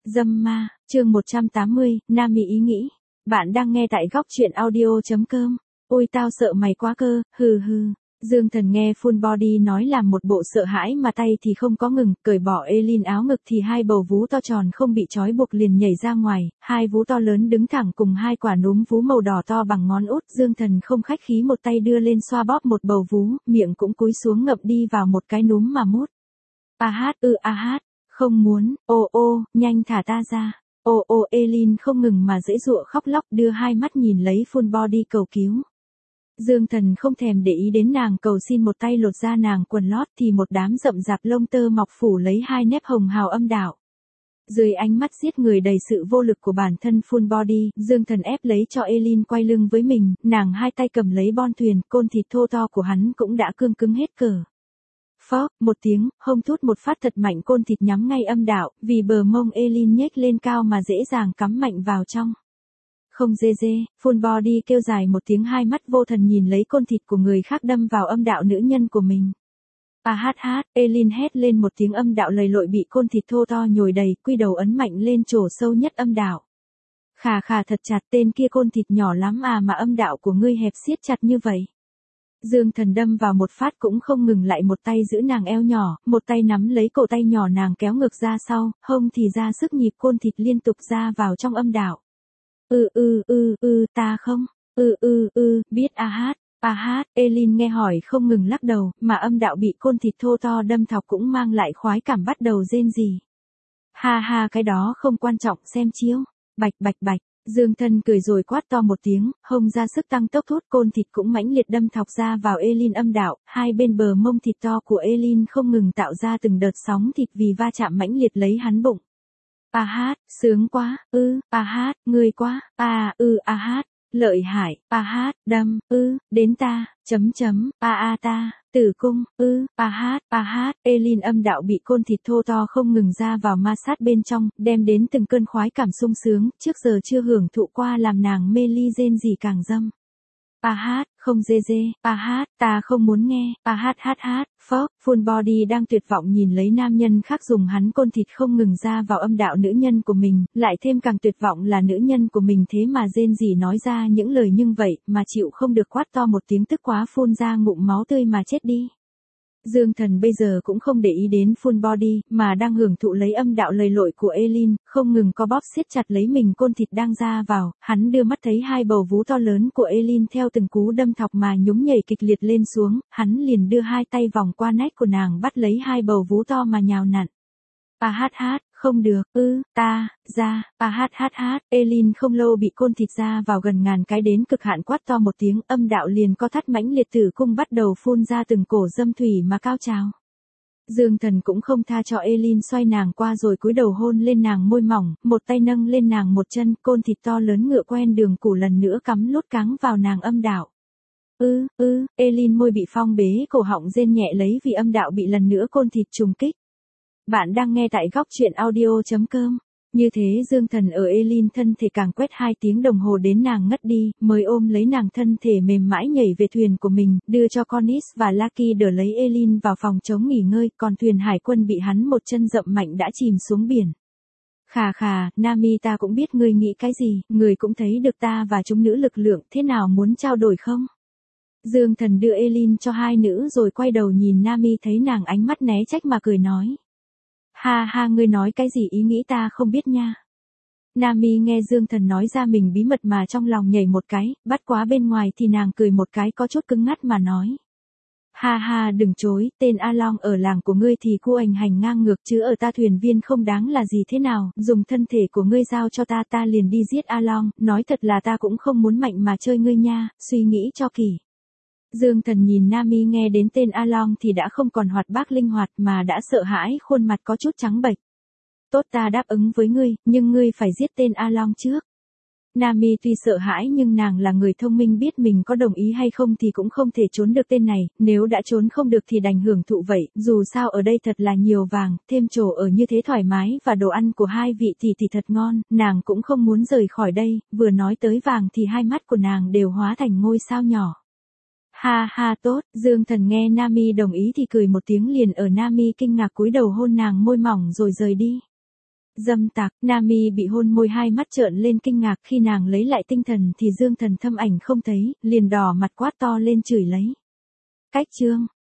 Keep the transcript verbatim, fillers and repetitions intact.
Dâm ma, chương một trăm tám mươi, Nami ý nghĩ. Bạn đang nghe tại góc truyện audio.com. Ôi tao sợ mày quá cơ, hừ hừ. Dương Thần nghe Full Body nói làm một bộ sợ hãi mà tay thì không có ngừng, cởi bỏ Eileen áo ngực thì hai bầu vú to tròn không bị trói buộc liền nhảy ra ngoài, hai vú to lớn đứng thẳng cùng hai quả núm vú màu đỏ to bằng ngón út. Dương Thần không khách khí một tay đưa lên xoa bóp một bầu vú, miệng cũng cúi xuống ngậm đi vào một cái núm mà mút. A hát ư a hát, không muốn, ô ô, nhanh thả ta ra. Ô ô Eileen không ngừng mà giãy giụa khóc lóc đưa hai mắt nhìn lấy Full Body cầu cứu. Dương Thần không thèm để ý đến nàng cầu xin một tay lột ra nàng quần lót thì một đám rậm rạp lông tơ mọc phủ lấy hai nếp hồng hào âm đạo. Dưới ánh mắt giết người đầy sự vô lực của bản thân Full Body, Dương Thần ép lấy cho Eileen quay lưng với mình, nàng hai tay cầm lấy bon thuyền, côn thịt thô to của hắn cũng đã cương cứng hết cờ. Phó, một tiếng, hông thút một phát thật mạnh côn thịt nhắm ngay âm đạo, vì bờ mông Eileen nhếch lên cao mà dễ dàng cắm mạnh vào trong. Không dê dê, Full Body kêu dài một tiếng hai mắt vô thần nhìn lấy côn thịt của người khác đâm vào âm đạo nữ nhân của mình. A hát hát, Eileen hét lên một tiếng âm đạo lầy lội bị côn thịt thô to nhồi đầy, quy đầu ấn mạnh lên chỗ sâu nhất âm đạo. Khà khà thật chặt, tên kia côn thịt nhỏ lắm à mà âm đạo của ngươi hẹp siết chặt như vậy. Dương Thần đâm vào một phát cũng không ngừng lại, một tay giữ nàng eo nhỏ, một tay nắm lấy cổ tay nhỏ nàng kéo ngược ra sau, hông thì ra sức nhịp côn thịt liên tục ra vào trong âm đạo. Ư ư ư ư ta không, ư ư ư, biết a hát, a hát, Eileen nghe hỏi không ngừng lắc đầu, mà âm đạo bị côn thịt thô to đâm thọc cũng mang lại khoái cảm bắt đầu rên rỉ. Ha ha cái đó không quan trọng, xem chiếu, bạch bạch bạch. Dương Thần cười rồi quát to một tiếng, hông ra sức tăng tốc thốt, côn thịt cũng mãnh liệt đâm thọc ra vào Eileen âm đạo, hai bên bờ mông thịt to của Eileen không ngừng tạo ra từng đợt sóng thịt vì va chạm mãnh liệt lấy hắn bụng. A hát, sướng quá, ư, a hát, ngươi quá, a ư a hát, lợi hại, a hát, đâm, ư, đến ta, chấm chấm, a a ta, tử cung, ư, a hát, a hát, Eileen âm đạo bị côn thịt thô to không ngừng ra vào ma sát bên trong, đem đến từng cơn khoái cảm sung sướng, trước giờ chưa hưởng thụ qua làm nàng mê ly rên rỉ càng dâm. A hát, không dê dê, a hát, ta không muốn nghe, a hát hát hát, phốc, Full Body đang tuyệt vọng nhìn lấy nam nhân khác dùng hắn côn thịt không ngừng ra vào âm đạo nữ nhân của mình, lại thêm càng tuyệt vọng là nữ nhân của mình thế mà rên rỉ nói ra những lời như vậy, mà chịu không được quát to một tiếng tức quá phun ra ngụm máu tươi mà chết đi. Dương Thần bây giờ cũng không để ý đến Full Body, mà đang hưởng thụ lấy âm đạo lầy lội của Eileen, không ngừng co bóp siết chặt lấy mình côn thịt đang ra vào, hắn đưa mắt thấy hai bầu vú to lớn của Eileen theo từng cú đâm thọc mà nhún nhảy kịch liệt lên xuống, hắn liền đưa hai tay vòng qua nách của nàng bắt lấy hai bầu vú to mà nhào nặn. A hát hát, không được, ư, ta, ra, a hát hát hát, Eileen không lâu bị côn thịt ra vào gần ngàn cái đến cực hạn quát to một tiếng, âm đạo liền co thắt mãnh liệt tử cung bắt đầu phun ra từng cổ dâm thủy mà cao trào. Dương Thần cũng không tha cho Eileen xoay nàng qua rồi cúi đầu hôn lên nàng môi mỏng, một tay nâng lên nàng một chân, côn thịt to lớn ngựa quen đường củ lần nữa cắm lốt cáng vào nàng âm đạo. Ư, ư, Eileen môi bị phong bế, cổ họng rên nhẹ lấy vì âm đạo bị lần nữa côn thịt trùng kích. Bạn đang nghe tại góc truyện audio.com. Như thế Dương Thần ở Eileen thân thể càng quét hai tiếng đồng hồ đến nàng ngất đi, mới ôm lấy nàng thân thể mềm mãi nhảy về thuyền của mình, đưa cho Cornice và Lucky đỡ lấy Eileen vào phòng chống nghỉ ngơi, còn thuyền hải quân bị hắn một chân dậm mạnh đã chìm xuống biển. Khà khà, Nami ta cũng biết ngươi nghĩ cái gì, ngươi cũng thấy được ta và chúng nữ lực lượng, thế nào muốn trao đổi không? Dương Thần đưa Eileen cho hai nữ rồi quay đầu nhìn Nami thấy nàng ánh mắt né trách mà cười nói. Ha ha ngươi nói cái gì ý nghĩ ta không biết nha. Nami nghe Dương Thần nói ra mình bí mật mà trong lòng nhảy một cái, bắt quá bên ngoài thì nàng cười một cái có chút cứng ngắt mà nói. Ha ha đừng chối, tên A Long ở làng của ngươi thì cu ảnh hành ngang ngược chứ ở ta thuyền viên không đáng là gì thế nào, dùng thân thể của ngươi giao cho ta ta liền đi giết A Long, nói thật là ta cũng không muốn mạnh mà chơi ngươi nha, suy nghĩ cho kỹ. Dương Thần nhìn Nami nghe đến tên A Long thì đã không còn hoạt bát linh hoạt mà đã sợ hãi, khuôn mặt có chút trắng bệch. Tốt ta đáp ứng với ngươi, nhưng ngươi phải giết tên A Long trước. Nami tuy sợ hãi nhưng nàng là người thông minh biết mình có đồng ý hay không thì cũng không thể trốn được tên này, nếu đã trốn không được thì đành hưởng thụ vậy, dù sao ở đây thật là nhiều vàng, thêm chỗ ở như thế thoải mái và đồ ăn của hai vị tỷ tỷ thật ngon, nàng cũng không muốn rời khỏi đây, vừa nói tới vàng thì hai mắt của nàng đều hóa thành ngôi sao nhỏ. Ha ha tốt, Dương Thần nghe Nami đồng ý thì cười một tiếng liền ở Nami kinh ngạc cúi đầu hôn nàng môi mỏng rồi rời đi. Dâm tặc, Nami bị hôn môi, hai mắt trợn lên kinh ngạc, khi nàng lấy lại tinh thần thì Dương Thần thâm ảnh không thấy, liền đỏ mặt quát to lên chửi lấy. Cách chương